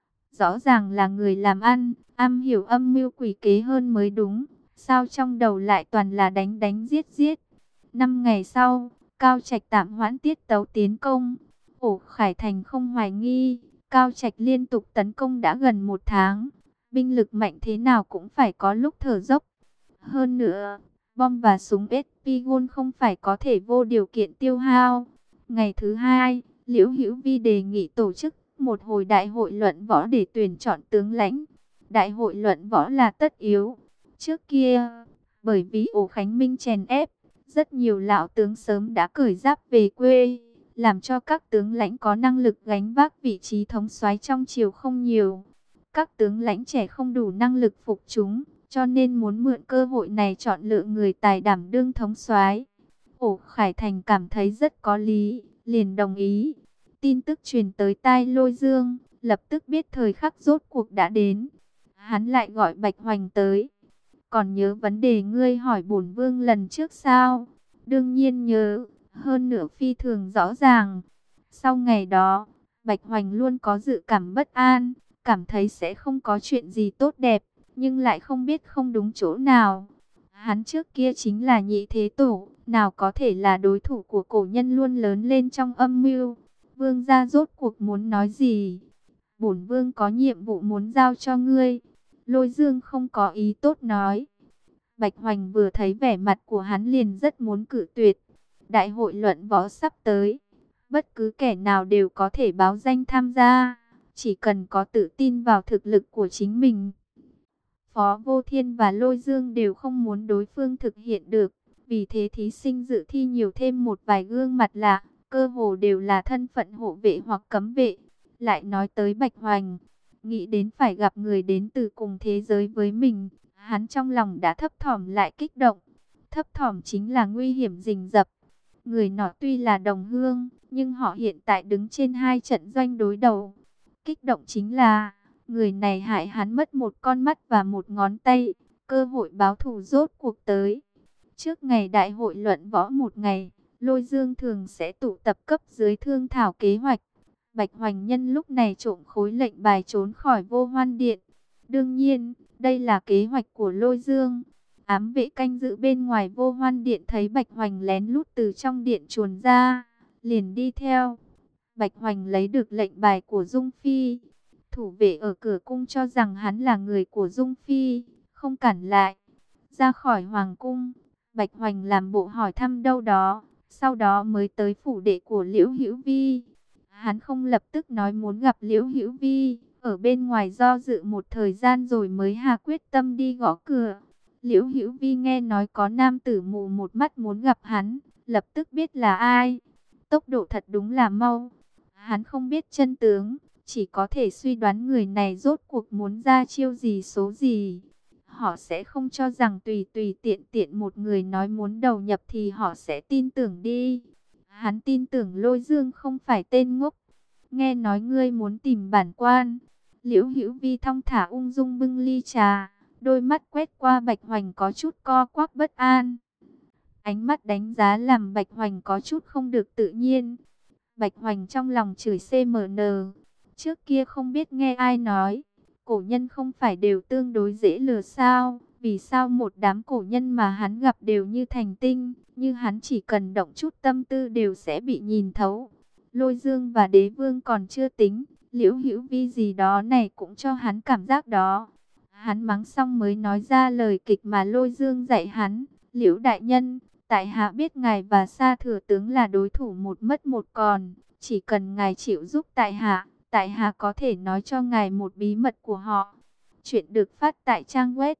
Rõ ràng là người làm ăn, am hiểu âm mưu quỷ kế hơn mới đúng. Sao trong đầu lại toàn là đánh đánh giết giết. 5 ngày sau, Cao Trạch tạm hoãn tiết tấu tiến công. Ổ Khải Thành không hoài nghi, Cao Trạch liên tục tấn công đã gần 1 tháng. Binh lực mạnh thế nào cũng phải có lúc thở dốc. Hơn nữa, bom và súng Espigon không phải có thể vô điều kiện tiêu hao. Ngày thứ 2, Liễu Hữu Vi đề nghị tổ chức một hồi đại hội luận võ để tuyển chọn tướng lãnh. Đại hội luận võ là tất yếu. Trước kia, bởi vì Ổ Khánh Minh chèn ép, rất nhiều lão tướng sớm đã cởi giáp về quê, làm cho các tướng lãnh có năng lực gánh vác vị trí thống soái trong triều không nhiều. Các tướng lãnh trẻ không đủ năng lực phục chúng, cho nên muốn mượn cơ hội này chọn lựa người tài đảm đương thống soái. Ổ Khải Thành cảm thấy rất có lý, liền đồng ý. Tin tức truyền tới tai Lôi Dương, lập tức biết thời khắc rốt cuộc đã đến. Hắn lại gọi Bạch Hoành tới. Còn nhớ vấn đề ngươi hỏi bổn vương lần trước sao? Đương nhiên nhớ, hơn nữa phi thường rõ ràng. Sau ngày đó, Bạch Hoành luôn có dự cảm bất an, cảm thấy sẽ không có chuyện gì tốt đẹp, nhưng lại không biết không đúng chỗ nào. Hắn trước kia chính là nhị thế tổ, nào có thể là đối thủ của cổ nhân luôn lớn lên trong âm mưu. Vương gia rốt cuộc muốn nói gì? Bổn vương có nhiệm vụ muốn giao cho ngươi. Lôi Dương không có ý tốt nói. Bạch Hoành vừa thấy vẻ mặt của hắn liền rất muốn cự tuyệt. Đại hội luận võ sắp tới, bất cứ kẻ nào đều có thể báo danh tham gia, chỉ cần có tự tin vào thực lực của chính mình. Phó Vô Thiên và Lôi Dương đều không muốn đối phương thực hiện được, vì thế thí sinh dự thi nhiều thêm một vài gương mặt lạ, cơ hồ đều là thân phận hộ vệ hoặc cấm vệ. Lại nói tới Bạch Hoành, nghĩ đến phải gặp người đến từ cùng thế giới với mình, hắn trong lòng đã thấp thỏm lại kích động. Thấp thỏm chính là nguy hiểm rình rập. Người nọ tuy là đồng hương, nhưng họ hiện tại đứng trên hai trận doanh đối đầu. Kích động chính là, người này hại hắn mất một con mắt và một ngón tay, cơ hội báo thù rốt cuộc tới. Trước ngày đại hội luận võ một ngày, Lôi Dương thường sẽ tụ tập cấp dưới thương thảo kế hoạch. Bạch Hoành nhân lúc này trộm khối lệnh bài trốn khỏi Vô Hoan Điện. Đương nhiên, đây là kế hoạch của Lôi Dương. Ám vệ canh giữ bên ngoài Vô Hoan Điện thấy Bạch Hoành lén lút từ trong điện chuồn ra, liền đi theo. Bạch Hoành lấy được lệnh bài của Dung Phi. Thủ vệ ở cửa cung cho rằng hắn là người của Dung Phi, không cản lại. Ra khỏi hoàng cung, Bạch Hoành làm bộ hỏi thăm đâu đó, sau đó mới tới phủ đệ của Liễu Hữu Vi. Hắn không lập tức nói muốn gặp Liễu Hữu Vi, ở bên ngoài do dự một thời gian rồi mới hạ quyết tâm đi gõ cửa. Liễu Hữu Vi nghe nói có nam tử mù một mắt muốn gặp hắn, lập tức biết là ai. Tốc độ thật đúng là mau. Hắn không biết chân tướng, chỉ có thể suy đoán người này rốt cuộc muốn ra chiêu gì số gì. Họ sẽ không cho rằng tùy tùy tiện tiện một người nói muốn đầu nhập thì họ sẽ tin tưởng đi. Hắn tin tưởng Lôi Dương không phải tên ngốc. Nghe nói ngươi muốn tìm bản quan. Liễu Hữu Vi thong thả ung dung bưng ly trà, đôi mắt quét qua Bạch Hoành có chút co quắp bất an. Ánh mắt đánh giá làm Bạch Hoành có chút không được tự nhiên. Bạch Hoành trong lòng chửi CMN. Trước kia không biết nghe ai nói, cổ nhân không phải đều tương đối dễ lừa sao? Vì sao một đám cổ nhân mà hắn gặp đều như thành tinh, như hắn chỉ cần động chút tâm tư đều sẽ bị nhìn thấu. Lôi Dương và Đế Vương còn chưa tính, Liễu Hữu Vi gì đó này cũng cho hắn cảm giác đó. Hắn mắng xong mới nói ra lời kịch mà Lôi Dương dạy hắn. Liễu đại nhân, tại hạ biết ngài và Sa thừa tướng là đối thủ một mất một còn, chỉ cần ngài chịu giúp tại hạ có thể nói cho ngài một bí mật của họ. Chuyện được phát tại trang web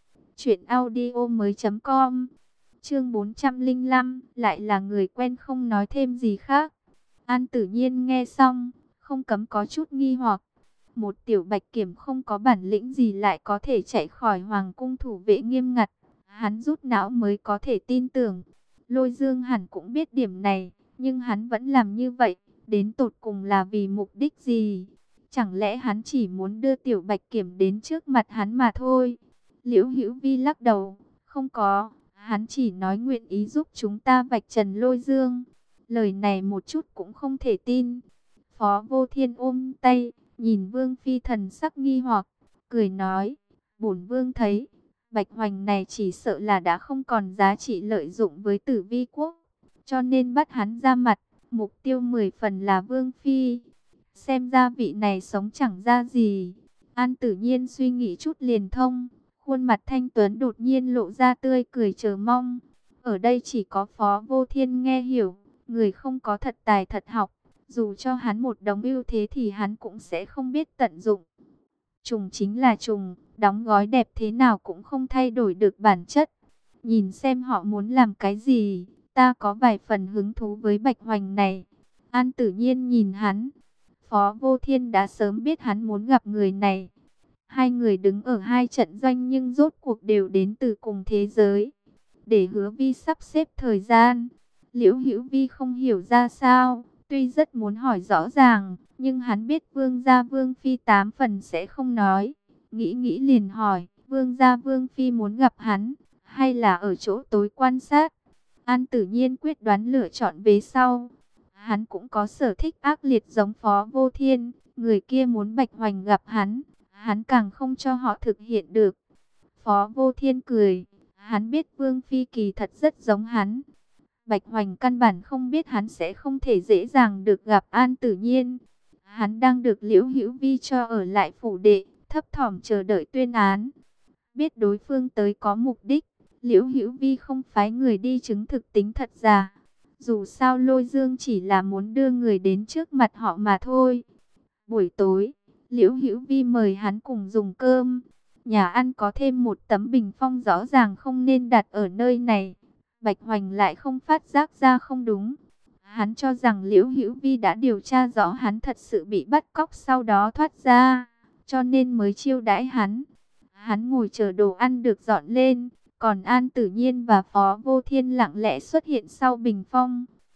truyệnaudiomoi.com. Chương 405, lại là người quen không nói thêm gì khác. An Tử Nhiên nghe xong, không cấm có chút nghi hoặc. Một tiểu bạch kiểm không có bản lĩnh gì lại có thể chạy khỏi hoàng cung thủ vệ nghiêm ngặt. Hắn rút não mới có thể tin tưởng. Lôi Dương hẳn cũng biết điểm này, nhưng hắn vẫn làm như vậy, đến tột cùng là vì mục đích gì? Chẳng lẽ hắn chỉ muốn đưa tiểu bạch kiểm đến trước mặt hắn mà thôi? Liễu Hữu Vi lắc đầu, không có, hắn chỉ nói nguyện ý giúp chúng ta vạch trần Lôi Dương. Lời này một chút cũng không thể tin. Phó Vô Thiên ôm tay, nhìn Vương Phi thần sắc nghi hoặc, cười nói, bổn Vương thấy Bạch Hoành này chỉ sợ là đã không còn giá trị lợi dụng với Tử Vi quốc, cho nên bắt hắn ra mặt, mục tiêu 10 phần là Vương Phi. Xem ra vị này sống chẳng ra gì. An Tử Nhiên suy nghĩ chút liền thông, khuôn mặt thanh tuấn đột nhiên lộ ra tươi cười chờ mong. Ở đây chỉ có Phó Vô Thiên nghe hiểu, người không có thật tài thật học, dù cho hắn một đống ưu thế thì hắn cũng sẽ không biết tận dụng. Trùng chính là trùng, đóng gói đẹp thế nào cũng không thay đổi được bản chất. Nhìn xem họ muốn làm cái gì, ta có vài phần hứng thú với Bạch Hoành này. An Tử Nhiên nhìn hắn. Phó Vô Thiên đã sớm biết hắn muốn gặp người này. Hai người đứng ở hai trận doanh nhưng rốt cuộc đều đến từ cùng thế giới. Để Hứa Vi sắp xếp thời gian, Liễu Hữu Vi không hiểu ra sao, tuy rất muốn hỏi rõ ràng, nhưng hắn biết Vương gia Vương Phi 8 phần sẽ không nói. Nghĩ nghĩ liền hỏi, Vương gia Vương Phi muốn gặp hắn, hay là ở chỗ tối quan sát? An Tử Nhiên quyết đoán lựa chọn vế sau. Hắn cũng có sở thích ác liệt giống Phó Vô Thiên, người kia muốn Bạch Hoành gặp hắn, hắn càng không cho họ thực hiện được. Phó Vô Thiên cười, hắn biết Vương Phi kỳ thật rất giống hắn. Bạch Hoành căn bản không biết hắn sẽ không thể dễ dàng được gặp An Tử Nhiên. Hắn đang được Liễu Hữu Vi cho ở lại phủ đệ, thấp thỏm chờ đợi tuyên án. Biết đối phương tới có mục đích, Liễu Hữu Vi không phái người đi chứng thực tính thật giả. Dù sao Lôi Dương chỉ là muốn đưa người đến trước mặt họ mà thôi. Buổi tối, Liễu Hữu Vi mời hắn cùng dùng cơm. Nhà ăn có thêm một tấm bình phong rõ ràng không nên đặt ở nơi này. Bạch Hoành lại không phát giác ra không đúng. Hắn cho rằng Liễu Hữu Vi đã điều tra rõ hắn thật sự bị bắt cóc sau đó thoát ra, cho nên mới chiêu đãi hắn. Hắn ngồi chờ đồ ăn được dọn lên, còn An Tử Nhiên và Phó Vô Thiên lặng lẽ xuất hiện sau bình phong.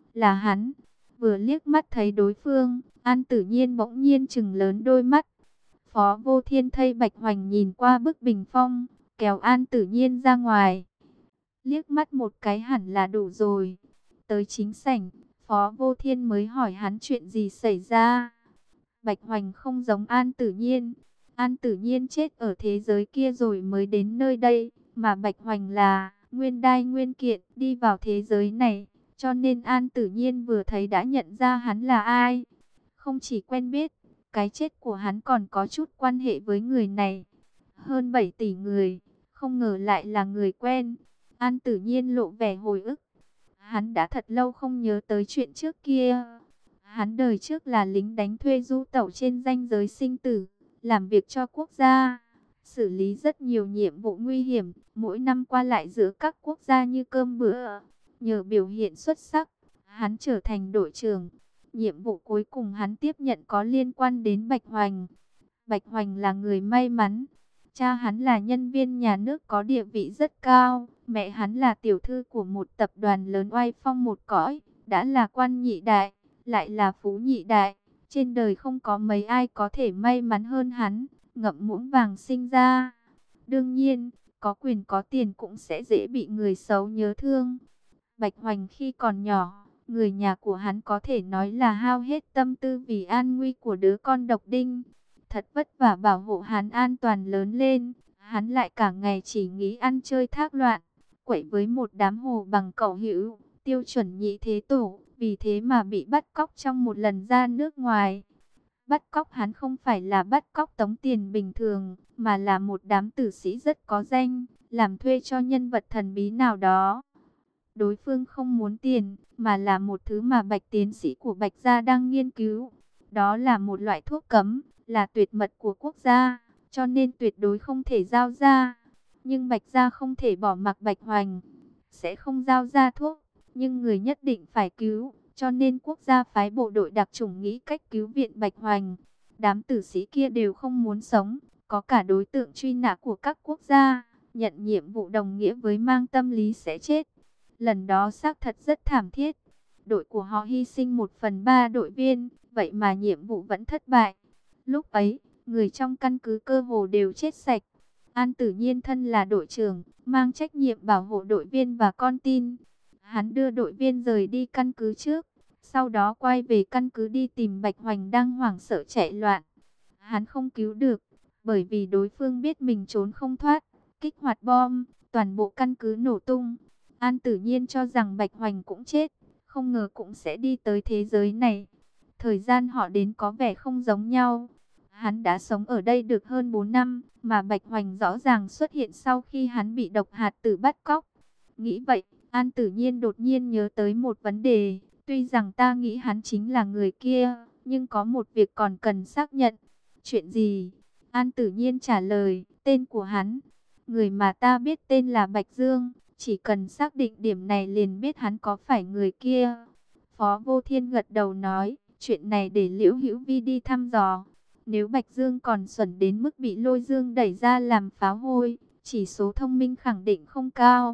là hắn. Vừa liếc mắt thấy đối phương, An Tử Nhiên bỗng nhiên trừng lớn đôi mắt. Phó Vô Thiên thay Bạch Hoành nhìn qua bức bình phong, kéo An Tử Nhiên ra ngoài. Liếc mắt một cái hẳn là đủ rồi. Tới chính sảnh, Phó Vô Thiên mới hỏi hắn chuyện gì xảy ra. Bạch Hoành không giống An Tử Nhiên. An Tử Nhiên chết ở thế giới kia rồi mới đến nơi đây, mà Bạch Hoành là nguyên đai nguyên kiện đi vào thế giới này. Cho nên An Tử Nhiên vừa thấy đã nhận ra hắn là ai. Không chỉ quen biết, cái chết của hắn còn có chút quan hệ với người này. Hơn 7 tỷ người, không ngờ lại là người quen. An Tử Nhiên lộ vẻ hồi ức. Hắn đã thật lâu không nhớ tới chuyện trước kia. Hắn đời trước là lính đánh thuê du tẩu trên ranh giới sinh tử, làm việc cho quốc gia, xử lý rất nhiều nhiệm vụ nguy hiểm, mỗi năm qua lại giữa các quốc gia như cơm bữa. Nhờ biểu hiện xuất sắc, hắn trở thành đội trưởng. Nhiệm vụ cuối cùng hắn tiếp nhận có liên quan đến Bạch Hoành. Bạch Hoành là người may mắn. Cha hắn là nhân viên nhà nước có địa vị rất cao. Mẹ hắn là tiểu thư của một tập đoàn lớn oai phong một cõi. Đã là quan nhị đại, lại là phú nhị đại. Trên đời không có mấy ai có thể may mắn hơn hắn. Ngậm muỗng vàng sinh ra. Đương nhiên, có quyền có tiền cũng sẽ dễ bị người xấu nhớ thương. Bạch Hoành khi còn nhỏ, người nhà của hắn có thể nói là hao hết tâm tư vì an nguy của đứa con độc đinh. Thật vất vả bảo hộ hắn an toàn lớn lên, hắn lại cả ngày chỉ nghĩ ăn chơi thác loạn, quậy với một đám hồ bằng cẩu hữu, tiêu chuẩn nhị thế tổ, vì thế mà bị bắt cóc trong một lần ra nước ngoài. Bắt cóc hắn không phải là bắt cóc tống tiền bình thường, mà là một đám tử sĩ rất có danh, làm thuê cho nhân vật thần bí nào đó. Đối phương không muốn tiền, mà là một thứ mà Bạch tiến sĩ của Bạch gia đang nghiên cứu. Đó là một loại thuốc cấm, là tuyệt mật của quốc gia, cho nên tuyệt đối không thể giao ra. Nhưng Bạch gia không thể bỏ mặc Bạch Hoành, sẽ không giao ra thuốc, nhưng người nhất định phải cứu, cho nên quốc gia phái bộ đội đặc chủng nghĩ cách cứu viện Bạch Hoành. Đám tử sĩ kia đều không muốn sống, có cả đối tượng truy nã của các quốc gia, nhận nhiệm vụ đồng nghĩa với mang tâm lý sẽ chết. Lần đó xác thật rất thảm thiết. Đội của họ hy sinh 1/3 đội viên, vậy mà nhiệm vụ vẫn thất bại. Lúc ấy, người trong căn cứ cơ hồ đều chết sạch. An Tử Nhiên thân là đội trưởng, mang trách nhiệm bảo hộ đội viên và con tin. Hắn đưa đội viên rời đi căn cứ trước, sau đó quay về căn cứ đi tìm Bạch Hoành đang hoảng sợ chạy loạn. Hắn không cứu được, bởi vì đối phương biết mình trốn không thoát, kích hoạt bom, toàn bộ căn cứ nổ tung. An Tử Nhiên cho rằng Bạch Hoành cũng chết, không ngờ cũng sẽ đi tới thế giới này. Thời gian họ đến có vẻ không giống nhau. Hắn đã sống ở đây được hơn 4 năm, mà Bạch Hoành rõ ràng xuất hiện sau khi hắn bị độc hạt tử bắt cóc. Nghĩ vậy, An Tử Nhiên đột nhiên nhớ tới một vấn đề. Tuy rằng ta nghĩ hắn chính là người kia, nhưng có một việc còn cần xác nhận. Chuyện gì? An Tử Nhiên trả lời, tên của hắn. Người mà ta biết tên là Bạch Dương. Chỉ cần xác định điểm này liền biết hắn có phải người kia. Phó Vô Thiên gật đầu nói, chuyện này để Liễu Hữu Vi đi thăm dò. Nếu Bạch Dương còn xuẩn đến mức bị Lôi Dương đẩy ra làm pháo hôi, chỉ số thông minh khẳng định không cao.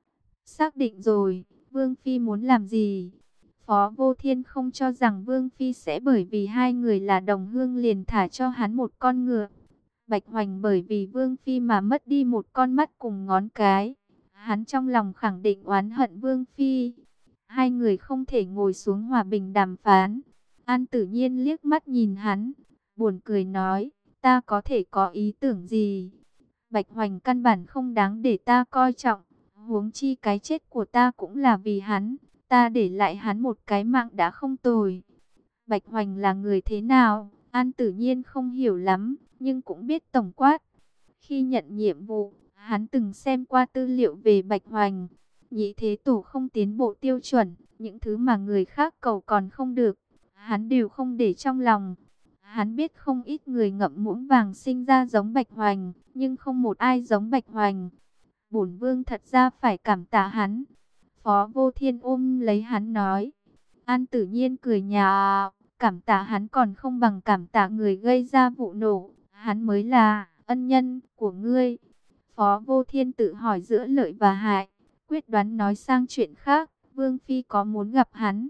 Xác định rồi, Vương Phi muốn làm gì? Phó Vô Thiên không cho rằng Vương Phi sẽ bởi vì hai người là đồng hương liền thả cho hắn một con ngựa. Bạch Hoành bởi vì Vương Phi mà mất đi một con mắt cùng ngón cái. Hắn trong lòng khẳng định oán hận Vương Phi. Hai người không thể ngồi xuống hòa bình đàm phán. An Tử Nhiên liếc mắt nhìn hắn, buồn cười nói, ta có thể có ý tưởng gì? Bạch Hoành căn bản không đáng để ta coi trọng. Huống chi cái chết của ta cũng là vì hắn. Ta để lại hắn một cái mạng đã không tồi. Bạch Hoành là người thế nào? An Tử Nhiên không hiểu lắm, nhưng cũng biết tổng quát. Khi nhận nhiệm vụ, hắn từng xem qua tư liệu về Bạch Hoành. Nhị thế tổ không tiến bộ tiêu chuẩn, những thứ mà người khác cầu còn không được, hắn đều không để trong lòng. Hắn biết không ít người ngậm muỗng vàng sinh ra giống Bạch Hoành, nhưng không một ai giống Bạch Hoành. Bổn vương thật ra phải cảm tạ hắn. Phó Vô Thiên ôm lấy hắn nói. An Tử Nhiên cười nhạo, cảm tạ hắn còn không bằng cảm tạ người gây ra vụ nổ. Hắn mới là ân nhân của ngươi. Phó Vô Thiên tự hỏi giữa lợi và hại, quyết đoán nói sang chuyện khác. Vương Phi có muốn gặp hắn,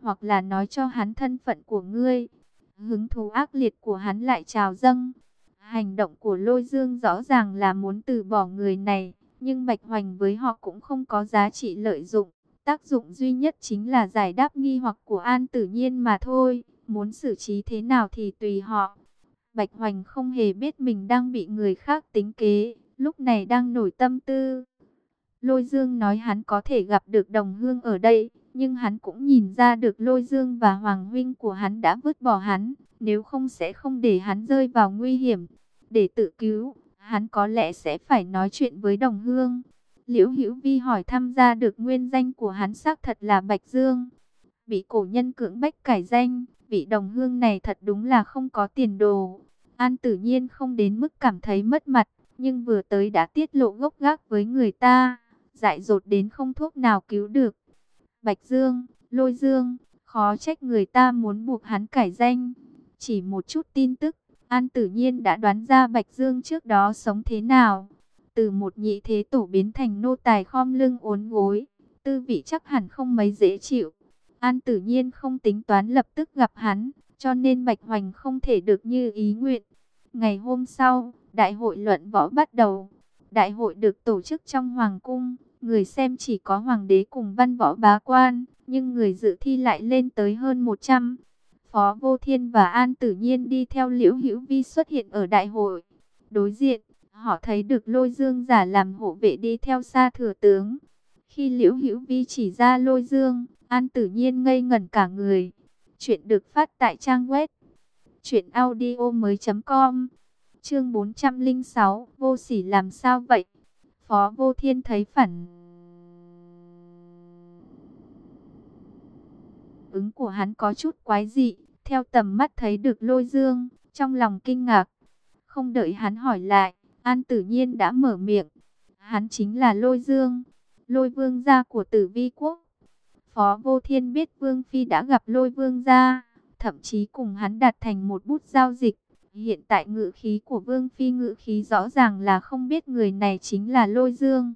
hoặc là nói cho hắn thân phận của ngươi. Hứng thú ác liệt của hắn lại trào dâng. Hành động của Lôi Dương rõ ràng là muốn từ bỏ người này, nhưng Bạch Hoành với họ cũng không có giá trị lợi dụng. Tác dụng duy nhất chính là giải đáp nghi hoặc của An Tử Nhiên mà thôi, muốn xử trí thế nào thì tùy họ. Bạch Hoành không hề biết mình đang bị người khác tính kế, lúc này đang nổi tâm tư. Lôi Dương nói hắn có thể gặp được đồng hương ở đây, nhưng hắn cũng nhìn ra được Lôi Dương và Hoàng huynh của hắn đã vứt bỏ hắn, nếu không sẽ không để hắn rơi vào nguy hiểm. Để tự cứu, hắn có lẽ sẽ phải nói chuyện với đồng hương. Liễu Hữu Vi hỏi thăm ra được nguyên danh của hắn xác thật là Bạch Dương. Bị cổ nhân cưỡng bách cải danh, vị đồng hương này thật đúng là không có tiền đồ. An Tử Nhiên không đến mức cảm thấy mất mặt, nhưng vừa tới đã tiết lộ gốc gác với người ta, dại dột đến không thuốc nào cứu được. Bạch Dương, Lôi Dương, khó trách người ta muốn buộc hắn cải danh. Chỉ một chút tin tức, An Tử Nhiên đã đoán ra Bạch Dương trước đó sống thế nào. Từ một nhị thế tổ biến thành nô tài khom lưng uốn gối, tư vị chắc hẳn không mấy dễ chịu. An Tử Nhiên không tính toán lập tức gặp hắn, cho nên Bạch Hoành không thể được như ý nguyện. Ngày hôm sau, đại hội luận võ bắt đầu. Đại hội được tổ chức trong hoàng cung, người xem chỉ có hoàng đế cùng văn võ bá quan, nhưng người dự thi lại lên tới hơn 100. Phó Vô Thiên và An Tử Nhiên đi theo Liễu Hữu Vi xuất hiện ở đại hội. Đối diện, họ thấy được Lôi Dương giả làm hộ vệ đi theo Sa Thừa Tướng. Khi Liễu Hữu Vi chỉ ra Lôi Dương, An Tử Nhiên ngây ngẩn cả người. Chuyện được phát tại trang web truyệnaudiomoi.com. Chương 406, Vô Sỉ làm sao vậy? Phó Vô Thiên thấy phản ứng của hắn có chút quái dị, theo tầm mắt thấy được Lôi Dương, trong lòng kinh ngạc. Không đợi hắn hỏi lại, An Tử Nhiên đã mở miệng. Hắn chính là Lôi Dương, Lôi Vương gia của Tử Vi quốc. Phó Vô Thiên biết Vương Phi đã gặp Lôi Vương gia, thậm chí cùng hắn đạt thành một bút giao dịch. Hiện tại ngữ khí của Vương Phi ngữ khí rõ ràng là không biết người này chính là Lôi Dương.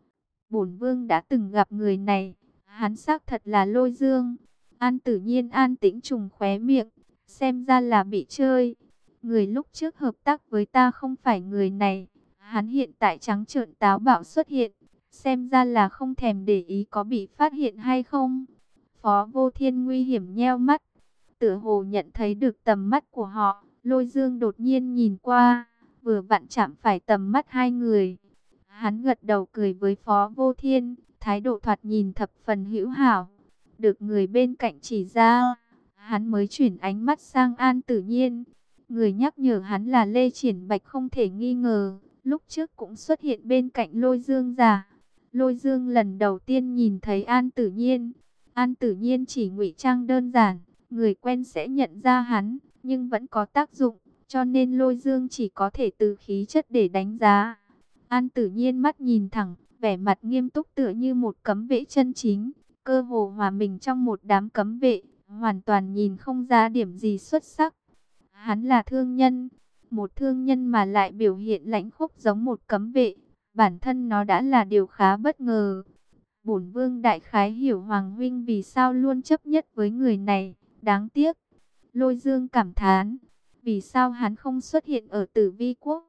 Bổn Vương đã từng gặp người này, hắn xác thật là Lôi Dương. An Tử Nhiên an tĩnh trùng khóe miệng, xem ra là bị chơi. Người lúc trước hợp tác với ta không phải người này, hắn hiện tại trắng trợn táo bạo xuất hiện, xem ra là không thèm để ý có bị phát hiện hay không. Phó Vô Thiên nguy hiểm nheo mắt, tựa hồ nhận thấy được tầm mắt của họ. Lôi Dương đột nhiên nhìn qua, vừa vặn chạm phải tầm mắt hai người. Hắn gật đầu cười với Phó Vô Thiên, thái độ thoạt nhìn thập phần hữu hảo. Được người bên cạnh chỉ ra, hắn mới chuyển ánh mắt sang An Tử Nhiên. Người nhắc nhở hắn là Lê Triển Bạch không thể nghi ngờ, lúc trước cũng xuất hiện bên cạnh Lôi Dương giả. Lôi Dương lần đầu tiên nhìn thấy An Tử Nhiên. An Tử Nhiên chỉ ngụy trang đơn giản, người quen sẽ nhận ra hắn, nhưng vẫn có tác dụng, cho nên Lôi Dương chỉ có thể từ khí chất để đánh giá. An Tử Nhiên mắt nhìn thẳng, vẻ mặt nghiêm túc tựa như một cấm vệ chân chính, cơ hồ hòa mình trong một đám cấm vệ, hoàn toàn nhìn không ra điểm gì xuất sắc. Hắn là thương nhân, một thương nhân mà lại biểu hiện lãnh khốc giống một cấm vệ, bản thân nó đã là điều khá bất ngờ. Bổn Vương đại khái hiểu Hoàng huynh vì sao luôn chấp nhất với người này, đáng tiếc. Lôi Dương cảm thán, vì sao hắn không xuất hiện ở Tử Vi quốc?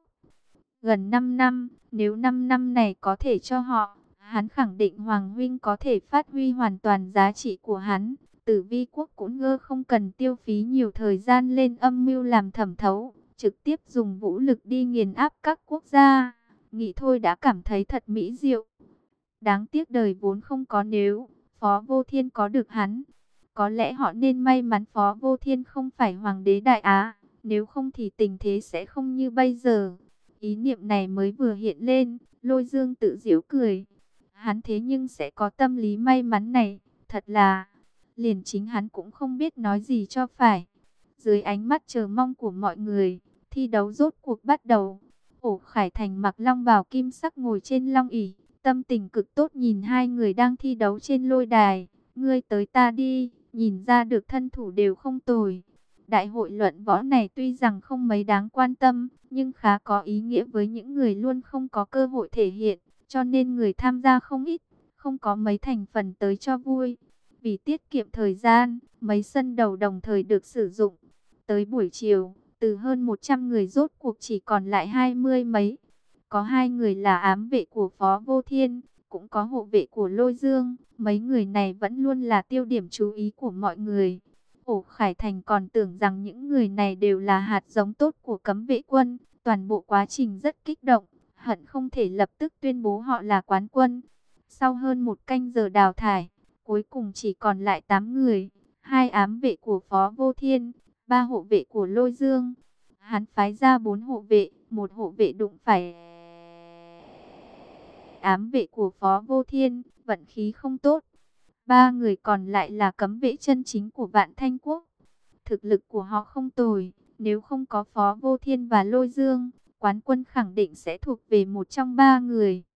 Gần 5 năm, nếu 5 năm này có thể cho họ, hắn khẳng định Hoàng huynh có thể phát huy hoàn toàn giá trị của hắn. Tử Vi quốc cũng không cần tiêu phí nhiều thời gian lên âm mưu làm thẩm thấu, trực tiếp dùng vũ lực đi nghiền áp các quốc gia. Nghĩ thôi đã cảm thấy thật mỹ diệu. Đáng tiếc đời vốn không có nếu, Phó Vô Thiên có được hắn. Có lẽ họ nên may mắn Phó Vô Thiên không phải Hoàng đế Đại Á, nếu không thì tình thế sẽ không như bây giờ. Ý niệm này mới vừa hiện lên, Lôi Dương tự giễu cười. Hắn thế nhưng sẽ có tâm lý may mắn này, thật là, liền chính hắn cũng không biết nói gì cho phải. Dưới ánh mắt chờ mong của mọi người, thi đấu rốt cuộc bắt đầu. Ổ Khải Thành mặc long bào kim sắc ngồi trên long ỷ, tâm tình cực tốt nhìn hai người đang thi đấu trên lôi đài. Ngươi tới ta đi, nhìn ra được thân thủ đều không tồi. Đại hội luận võ này tuy rằng không mấy đáng quan tâm, nhưng khá có ý nghĩa với những người luôn không có cơ hội thể hiện, cho nên người tham gia không ít, không có mấy thành phần tới cho vui. Vì tiết kiệm thời gian, mấy sân đầu đồng thời được sử dụng. Tới buổi chiều, từ hơn 100 người rốt cuộc chỉ còn lại 20 mấy. Có 2 người là ám vệ của Phó Vô Thiên, cũng có hộ vệ của Lôi Dương. Mấy người này vẫn luôn là tiêu điểm chú ý của mọi người. Ổ Khải Thành còn tưởng rằng những người này đều là hạt giống tốt của cấm vệ quân. Toàn bộ quá trình rất kích động, hận không thể lập tức tuyên bố họ là quán quân. Sau hơn 1 canh giờ đào thải, cuối cùng chỉ còn lại 8 người. 2 ám vệ của Phó Vô Thiên, 3 hộ vệ của Lôi Dương. Hắn phái ra 4 hộ vệ, 1 hộ vệ đụng phải ám vệ của Phó Vô Thiên, vận khí không tốt. 3 người còn lại là cấm vệ chân chính của Vạn Thanh Quốc. Thực lực của họ không tồi, nếu không có Phó Vô Thiên và Lôi Dương, quán quân khẳng định sẽ thuộc về một trong 3 người.